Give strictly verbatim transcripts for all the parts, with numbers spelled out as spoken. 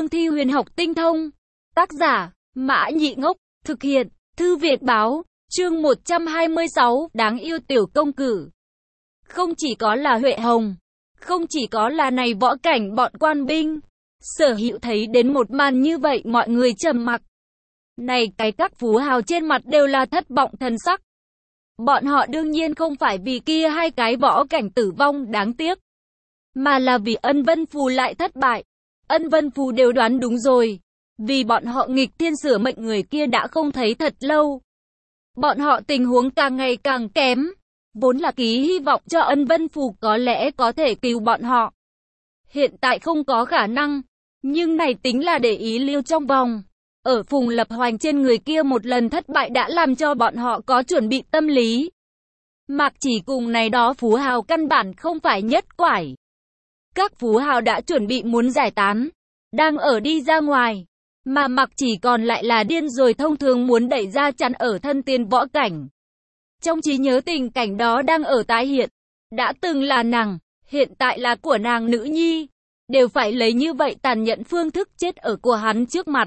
cương thi huyền học tinh thông. Tác giả, Mã Nhị Ngốc, thực hiện, Thư Việt Báo, chương một trăm hai mươi sáu, đáng yêu tiểu công cử. Không chỉ có là Huệ Hồng, không chỉ có là này võ cảnh bọn quan binh, Sở Hữu thấy đến một màn như vậy mọi người trầm mặc. Này cái các phú hào trên mặt đều là thất vọng thần sắc. Bọn họ đương nhiên không phải vì kia hai cái võ cảnh tử vong đáng tiếc, mà là vì Ân Vân Phù lại thất bại. Ân Vân Phù đều đoán đúng rồi, vì bọn họ nghịch thiên sửa mệnh người kia đã không thấy thật lâu. Bọn họ tình huống càng ngày càng kém, vốn là ký hy vọng cho Ân Vân Phù có lẽ có thể cứu bọn họ. Hiện tại không có khả năng, nhưng này tính là để ý lưu trong vòng. Ở Phùng Lập Hoành trên người kia một lần thất bại đã làm cho bọn họ có chuẩn bị tâm lý. Mạc Chỉ cùng này đó phú hào căn bản không phải nhất quải. Các phú hào đã chuẩn bị muốn giải tán, đang ở đi ra ngoài, mà Mạc Chỉ còn lại là điên rồi thông thường muốn đẩy ra chắn ở thân tiên võ cảnh. Trong trí nhớ tình cảnh đó đang ở tái hiện, đã từng là nàng, hiện tại là của nàng nữ nhi, đều phải lấy như vậy tàn nhẫn phương thức chết ở của hắn trước mặt.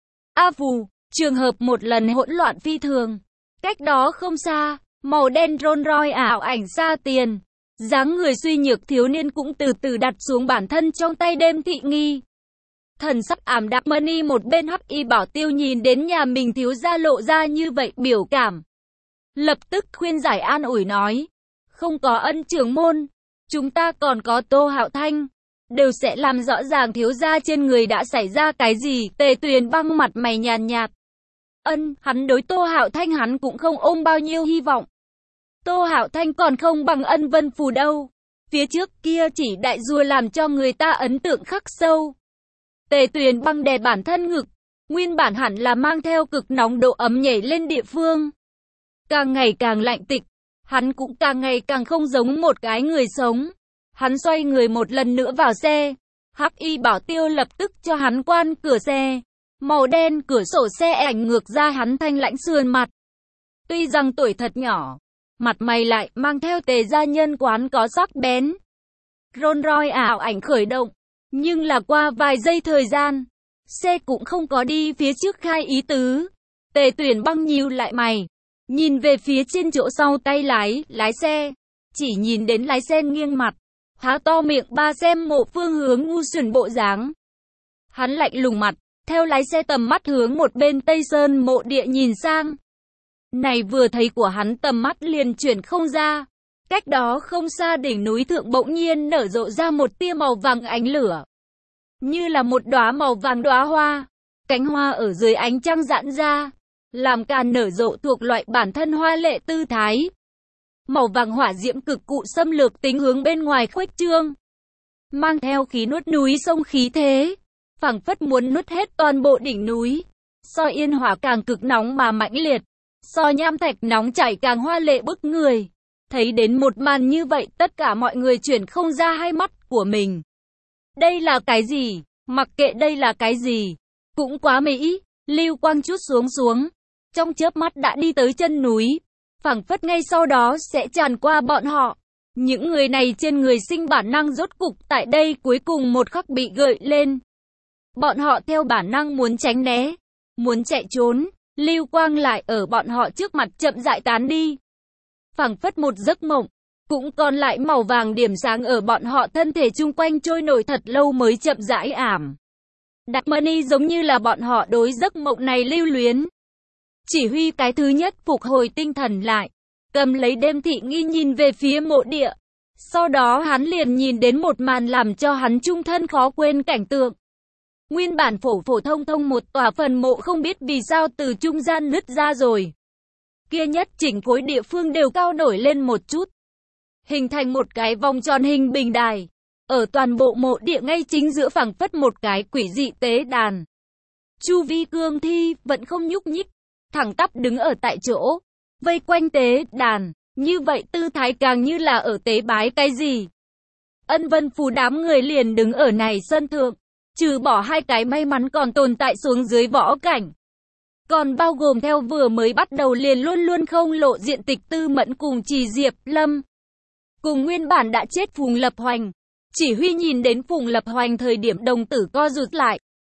A Phù, trường hợp một lần hỗn loạn phi thường. Cách đó không xa, màu đen Rolls Royce ảo ảnh xa tiền. Dáng người suy nhược thiếu niên cũng từ từ đặt xuống bản thân trong tay đêm thị nghi. Thần sắc ảm đạm Mani một bên hắc y bảo tiêu nhìn đến nhà mình thiếu gia lộ ra như vậy biểu cảm. Lập tức khuyên giải an ủi nói. Không có Ân trưởng môn, chúng ta còn có Tô Hạo Thanh. Đều sẽ làm rõ ràng thiếu gia trên người đã xảy ra cái gì. Tề Tuyền băng mặt mày nhàn nhạt. Ân, hắn đối Tô Hạo Thanh hắn cũng không ôm bao nhiêu hy vọng. Tô Hạo Thanh còn không bằng Ân Vân Phù đâu. Phía trước kia chỉ đại rùa làm cho người ta ấn tượng khắc sâu. Tề Tuyền băng đè bản thân ngực, nguyên bản hẳn là mang theo cực nóng độ ấm nhảy lên địa phương. Càng ngày càng lạnh tịch, hắn cũng càng ngày càng không giống một cái người sống. Hắn xoay người một lần nữa vào xe. Hắc y bảo tiêu lập tức cho hắn quan cửa xe. Màu đen cửa sổ xe ảnh ngược ra hắn thanh lãnh sườn mặt. Tuy rằng tuổi thật nhỏ, mặt mày lại mang theo Tề gia nhân quán có sắc bén. Rolls Royce ảo ảnh khởi động, nhưng là qua vài giây thời gian, xe cũng không có đi phía trước khai ý tứ. Tề Tuyển băng nhíu lại mày, nhìn về phía trên chỗ sau tay lái, lái xe, chỉ nhìn đến lái xe nghiêng mặt, há to miệng ba xem mộ phương hướng ngu xuẩn bộ dáng. Hắn lạnh lùng mặt, theo lái xe tầm mắt hướng một bên Tây Sơn mộ địa nhìn sang. Này vừa thấy của hắn tầm mắt liền chuyển không ra. Cách đó không xa đỉnh núi thượng bỗng nhiên nở rộ ra một tia màu vàng ánh lửa. Như là một đóa màu vàng đóa hoa. Cánh hoa ở dưới ánh trăng giãn ra, làm càn nở rộ thuộc loại bản thân hoa lệ tư thái. Màu vàng hỏa diễm cực cụ xâm lược tính hướng bên ngoài khuếch trương. Mang theo khí nuốt núi sông khí thế, phảng phất muốn nuốt hết toàn bộ đỉnh núi. So yên hỏa càng cực nóng mà mãnh liệt. So nham thạch nóng chảy càng hoa lệ bức người. Thấy đến một màn như vậy tất cả mọi người chuyển không ra hai mắt của mình. Đây là cái gì? Mặc kệ đây là cái gì, cũng quá mỹ. Lưu quang chút xuống xuống, trong chớp mắt đã đi tới chân núi, phảng phất ngay sau đó sẽ tràn qua bọn họ. Những người này trên người sinh bản năng rốt cục tại đây cuối cùng một khắc bị gợi lên. Bọn họ theo bản năng muốn tránh né, muốn chạy trốn. Lưu quang lại ở bọn họ trước mặt chậm rãi tán đi. Phảng phất một giấc mộng, cũng còn lại màu vàng điểm sáng ở bọn họ thân thể chung quanh trôi nổi thật lâu mới chậm rãi ảm. Đạt Mani giống như là bọn họ đối giấc mộng này lưu luyến. Chỉ huy cái thứ nhất phục hồi tinh thần lại, cầm lấy đêm thị nghi nhìn về phía mộ địa. Sau đó hắn liền nhìn đến một màn làm cho hắn trung thân khó quên cảnh tượng. Nguyên bản phổ phổ thông thông một tòa phần mộ không biết vì sao từ trung gian nứt ra rồi. Kia nhất chỉnh khối địa phương đều cao nổi lên một chút, hình thành một cái vòng tròn hình bình đài. Ở toàn bộ mộ địa ngay chính giữa phảng phất một cái quỷ dị tế đàn. Chu vi cương thi vẫn không nhúc nhích, thẳng tắp đứng ở tại chỗ, vây quanh tế đàn, như vậy tư thái càng như là ở tế bái cái gì. Ân Vân Phù đám người liền đứng ở này sân thượng, trừ bỏ hai cái may mắn còn tồn tại xuống dưới võ cảnh, còn bao gồm theo vừa mới bắt đầu liền luôn luôn không lộ diện Tịch Tư Mẫn cùng Trì Diệp Lâm, cùng nguyên bản đã chết Phùng Lập Hoành. Chỉ huy nhìn đến Phùng Lập Hoành thời điểm đồng tử co rụt lại.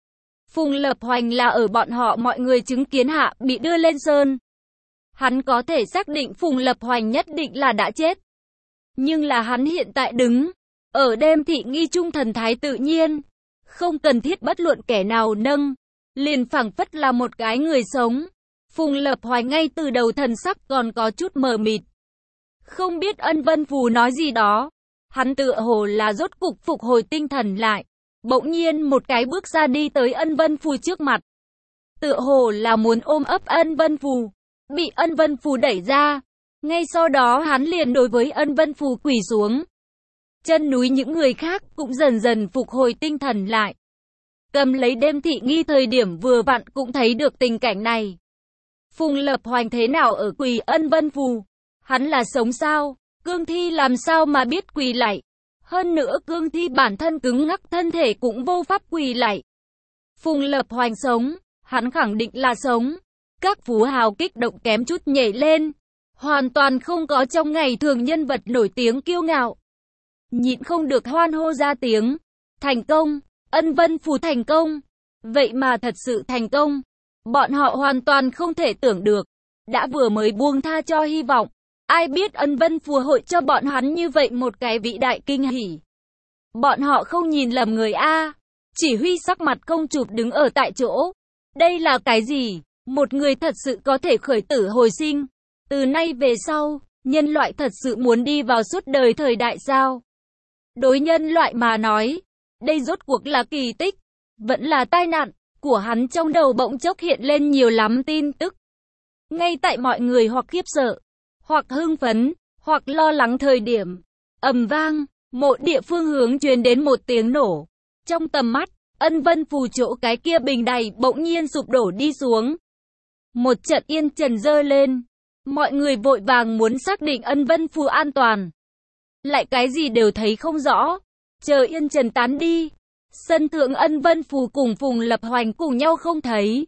Phùng Lập Hoành là ở bọn họ mọi người chứng kiến hạ bị đưa lên sơn. Hắn có thể xác định Phùng Lập Hoành nhất định là đã chết. Nhưng là hắn hiện tại đứng ở đêm thị nghi trung thần thái tự nhiên, không cần thiết bất luận kẻ nào nâng, liền phảng phất là một cái người sống. Phùng Lập Hoành ngay từ đầu thần sắc còn có chút mờ mịt. Không biết Ân Vân Phù nói gì đó. Hắn tựa hồ là rốt cục phục hồi tinh thần lại. Bỗng nhiên một cái bước ra đi tới Ân Vân Phù trước mặt. Tựa hồ là muốn ôm ấp Ân Vân Phù. Bị Ân Vân Phù đẩy ra. Ngay sau đó hắn liền đối với Ân Vân Phù quỳ xuống. Chân núi những người khác cũng dần dần phục hồi tinh thần lại. Cầm lấy đêm thị nghi thời điểm vừa vặn cũng thấy được tình cảnh này. Phùng Lập Hoành thế nào ở quỳ Ân Vân Phù? Hắn là sống sao? Cương thi làm sao mà biết quỳ lạy? Hơn nữa cương thi bản thân cứng ngắc thân thể cũng vô pháp quỳ lạy. Phùng Lập Hoành sống, hắn khẳng định là sống. Các phú hào kích động kém chút nhảy lên. Hoàn toàn không có trong ngày thường nhân vật nổi tiếng kiêu ngạo. Nhịn không được hoan hô ra tiếng. Thành công, Ân Vân Phù thành công. Vậy mà thật sự thành công. Bọn họ hoàn toàn không thể tưởng được. Đã vừa mới buông tha cho hy vọng. Ai biết Ân Vân Phù hội cho bọn hắn như vậy một cái vĩ đại kinh hỉ. Bọn họ không nhìn lầm người A. Chỉ huy sắc mặt không chụp đứng ở tại chỗ. Đây là cái gì? Một người thật sự có thể khởi tử hồi sinh. Từ nay về sau, nhân loại thật sự muốn đi vào suốt đời thời đại sao? Đối nhân loại mà nói, đây rốt cuộc là kỳ tích, vẫn là tai nạn, của hắn trong đầu bỗng chốc hiện lên nhiều lắm tin tức. Ngay tại mọi người hoặc khiếp sợ, hoặc hưng phấn, hoặc lo lắng thời điểm, ầm vang, một địa phương hướng truyền đến một tiếng nổ. Trong tầm mắt, Ân Vân Phù chỗ cái kia bình đài bỗng nhiên sụp đổ đi xuống. Một trận yên trần dơ lên, mọi người vội vàng muốn xác định Ân Vân Phù an toàn. Lại cái gì đều thấy không rõ, chờ yên trần tán đi. Sân thượng Ân Vân Phù cùng Phùng Lập Hoành cùng nhau không thấy.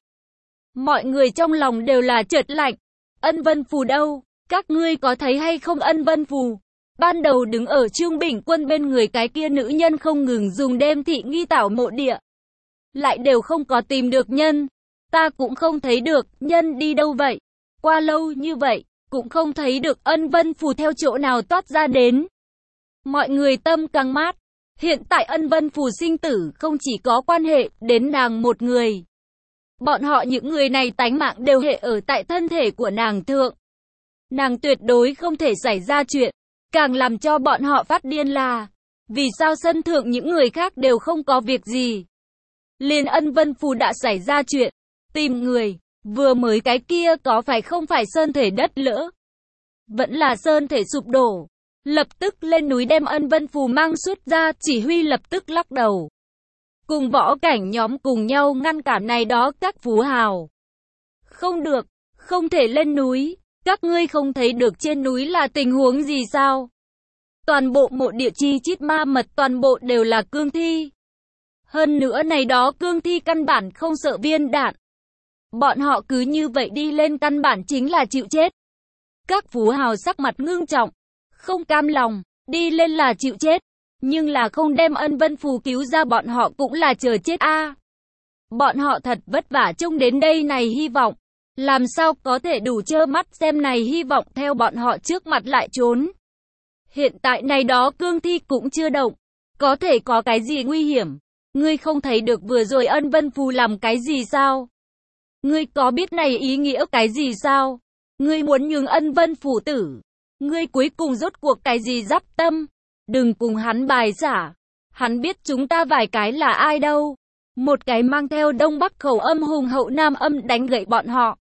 Mọi người trong lòng đều là chợt lạnh. Ân Vân Phù đâu? Các ngươi có thấy hay không Ân Vân Phù? Ban đầu đứng ở Trương Bình Quân bên người cái kia nữ nhân không ngừng dùng đêm thị nghi tảo mộ địa. Lại đều không có tìm được nhân. Ta cũng không thấy được, nhân đi đâu vậy? Qua lâu như vậy, cũng không thấy được Ân Vân Phù theo chỗ nào toát ra đến. Mọi người tâm căng mát. Hiện tại Ân Vân Phù sinh tử không chỉ có quan hệ đến nàng một người. Bọn họ những người này tánh mạng đều hệ ở tại thân thể của nàng thượng. Nàng tuyệt đối không thể xảy ra chuyện. Càng làm cho bọn họ phát điên là, vì sao sân thượng những người khác đều không có việc gì. Liền Ân Vân Phù đã xảy ra chuyện. Tìm người, vừa mới cái kia có phải không phải sơn thể đất lỡ? Vẫn là sơn thể sụp đổ. Lập tức lên núi đem Ân Vân Phù mang xuất ra, chỉ huy lập tức lắc đầu. Cùng võ cảnh nhóm cùng nhau ngăn cản này đó các phú hào. Không được, không thể lên núi, các ngươi không thấy được trên núi là tình huống gì sao? Toàn bộ mộ địa chi chít ma mật toàn bộ đều là cương thi. Hơn nữa này đó cương thi căn bản không sợ viên đạn. Bọn họ cứ như vậy đi lên căn bản chính là chịu chết. Các phú hào sắc mặt ngưng trọng. Không cam lòng, đi lên là chịu chết, nhưng là không đem Ân Vân Phù cứu ra bọn họ cũng là chờ chết a. À, bọn họ thật vất vả trông đến đây này hy vọng, làm sao có thể đủ trơ mắt xem này hy vọng theo bọn họ trước mặt lại trốn. Hiện tại này đó cương thi cũng chưa động, có thể có cái gì nguy hiểm, ngươi không thấy được vừa rồi Ân Vân Phù làm cái gì sao? Ngươi có biết này ý nghĩa cái gì sao? Ngươi muốn nhường Ân Vân Phù tử. Ngươi cuối cùng rốt cuộc cái gì giáp tâm? Đừng cùng hắn bài giả. Hắn biết chúng ta vài cái là ai đâu. Một cái mang theo đông bắc khẩu âm hùng hậu nam âm đánh gậy bọn họ.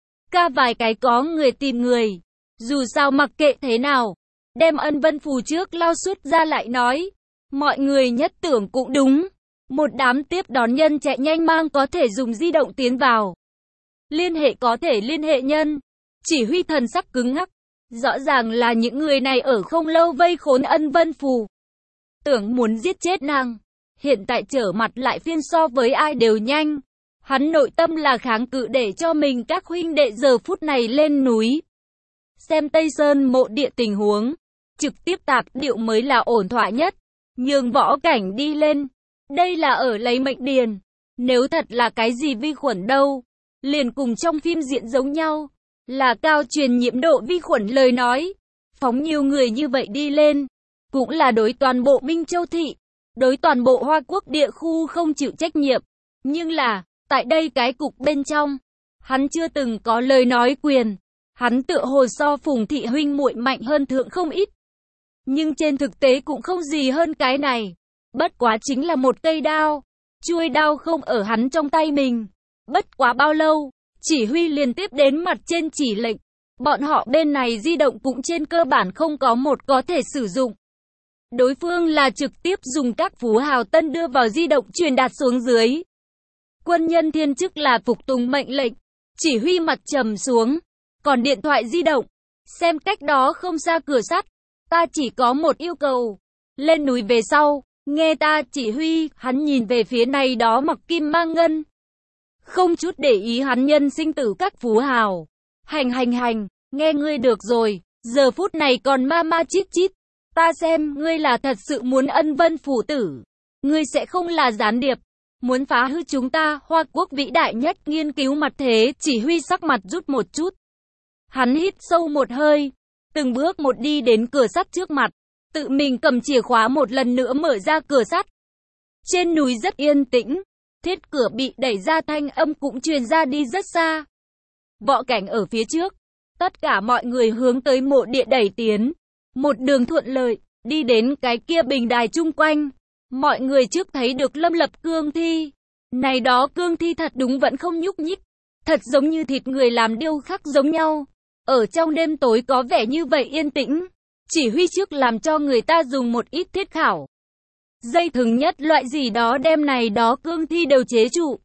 Ca vài cái có người tìm người. Dù sao mặc kệ thế nào. Đem Ân Vân Phù trước lao xuất ra lại nói. Mọi người nhất tưởng cũng đúng. Một đám tiếp đón nhân chạy nhanh mang có thể dùng di động tiến vào. Liên hệ có thể liên hệ nhân. Chỉ huy thần sắc cứng ngắc. Rõ ràng là những người này ở không lâu vây khốn Ân Vân Phù. Tưởng muốn giết chết nàng. Hiện tại trở mặt lại phiên so với ai đều nhanh. Hắn nội tâm là kháng cự để cho mình các huynh đệ giờ phút này lên núi. Xem Tây Sơn mộ địa tình huống. Trực tiếp tạp điệu mới là ổn thỏa nhất. Nhường võ cảnh đi lên. Đây là ở lấy mệnh điền. Nếu thật là cái gì vi khuẩn đâu, liền cùng trong phim diễn giống nhau, là cao truyền nhiễm độ vi khuẩn lời nói. Phóng nhiều người như vậy đi lên, cũng là đối toàn bộ Minh Châu thị, đối toàn bộ Hoa Quốc địa khu không chịu trách nhiệm. Nhưng là, tại đây cái cục bên trong, hắn chưa từng có lời nói quyền. Hắn tựa hồ so Phùng thị huynh muội mạnh hơn thượng không ít. Nhưng trên thực tế cũng không gì hơn cái này. Bất quá chính là một cây đao. Chuôi đao không ở hắn trong tay mình. Bất quá bao lâu, chỉ huy liền tiếp đến mặt trên chỉ lệnh. Bọn họ bên này di động cũng trên cơ bản không có một có thể sử dụng. Đối phương là trực tiếp dùng các phú hào tân đưa vào di động truyền đạt xuống dưới. Quân nhân thiên chức là phục tùng mệnh lệnh. Chỉ huy mặt trầm xuống. Còn điện thoại di động, xem cách đó không xa cửa sắt. Ta chỉ có một yêu cầu. Lên núi về sau, nghe ta chỉ huy, hắn nhìn về phía này đó mặc kim mang ngân. Không chút để ý hắn nhân sinh tử các phú hào. Hành hành hành, nghe ngươi được rồi, giờ phút này còn ma ma chít chít. Ta xem, ngươi là thật sự muốn ân vân phủ tử. Ngươi sẽ không là gián điệp. Muốn phá hư chúng ta, Hoa Quốc vĩ đại nhất nghiên cứu mặt thế, chỉ huy sắc mặt rút một chút. Hắn hít sâu một hơi, từng bước một đi đến cửa sắt trước mặt, tự mình cầm chìa khóa một lần nữa mở ra cửa sắt. Trên núi rất yên tĩnh, thiết cửa bị đẩy ra thanh âm cũng truyền ra đi rất xa. Võ Cảnh ở phía trước, tất cả mọi người hướng tới mộ địa đẩy tiến, một đường thuận lợi, đi đến cái kia bình đài chung quanh. Mọi người trước thấy được Lâm Lập cương thi, này đó cương thi thật đúng vẫn không nhúc nhích, thật giống như thịt người làm điêu khắc giống nhau. Ở trong đêm tối có vẻ như vậy yên tĩnh, chỉ huy trước làm cho người ta dùng một ít thiết khảo. Dây thừng nhất loại gì đó đem này đó cương thi đều chế trụ.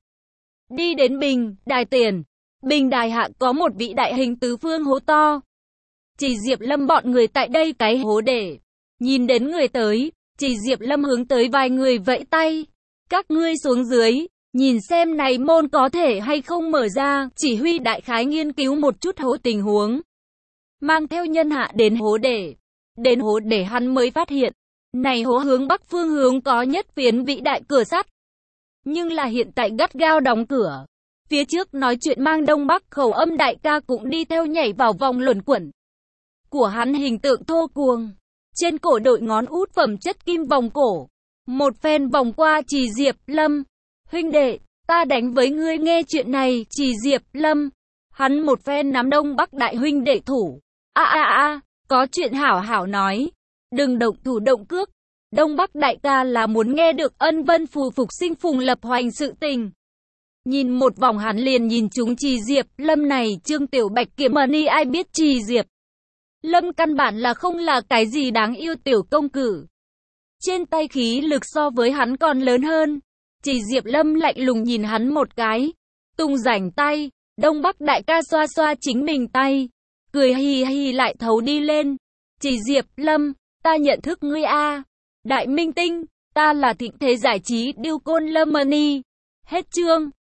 Đi đến bình đài tiền, bình đài hạ có một vị đại hình tứ phương hố to. Chỉ Diệp Lâm bọn người tại đây cái hố để, nhìn đến người tới, chỉ Diệp Lâm hướng tới vài người vẫy tay. Các ngươi xuống dưới, nhìn xem này môn có thể hay không mở ra, chỉ huy đại khái nghiên cứu một chút hố tình huống. Mang theo nhân hạ đến hố để. Đến hố để hắn mới phát hiện, này hố hướng bắc phương hướng có nhất phiến vĩ đại cửa sắt. Nhưng là hiện tại gắt gao đóng cửa. Phía trước nói chuyện mang đông bắc khẩu âm đại ca cũng đi theo nhảy vào vòng luẩn quẩn. Của hắn hình tượng thô cuồng. Trên cổ đội ngón út phẩm chất kim vòng cổ. Một phen vòng qua Trì Diệp Lâm. Huynh đệ, ta đánh với ngươi nghe chuyện này, Trì Diệp Lâm. Hắn một phen nắm đông bắc đại huynh đệ thủ. A a a, có chuyện hảo hảo nói. Đừng động thủ động cước. Đông bắc đại ca là muốn nghe được ân vân phù phục sinh phùng lập hoành sự tình. Nhìn một vòng hắn liền nhìn chúng Trì Diệp Lâm này, Trương Tiểu Bạch kia mà ni ai biết Trì Diệp Lâm căn bản là không là cái gì đáng yêu tiểu công cử. Trên tay khí lực so với hắn còn lớn hơn. Chỉ Diệp Lâm lạnh lùng nhìn hắn một cái. Tung rảnh tay, đông bắc đại ca xoa xoa chính mình tay. Cười hì hì lại thấu đi lên. Chỉ Diệp Lâm, ta nhận thức ngươi a, Đại minh tinh, ta là Thịnh Thế Giải Trí Điêu Côn Lâm Money. Hết chương.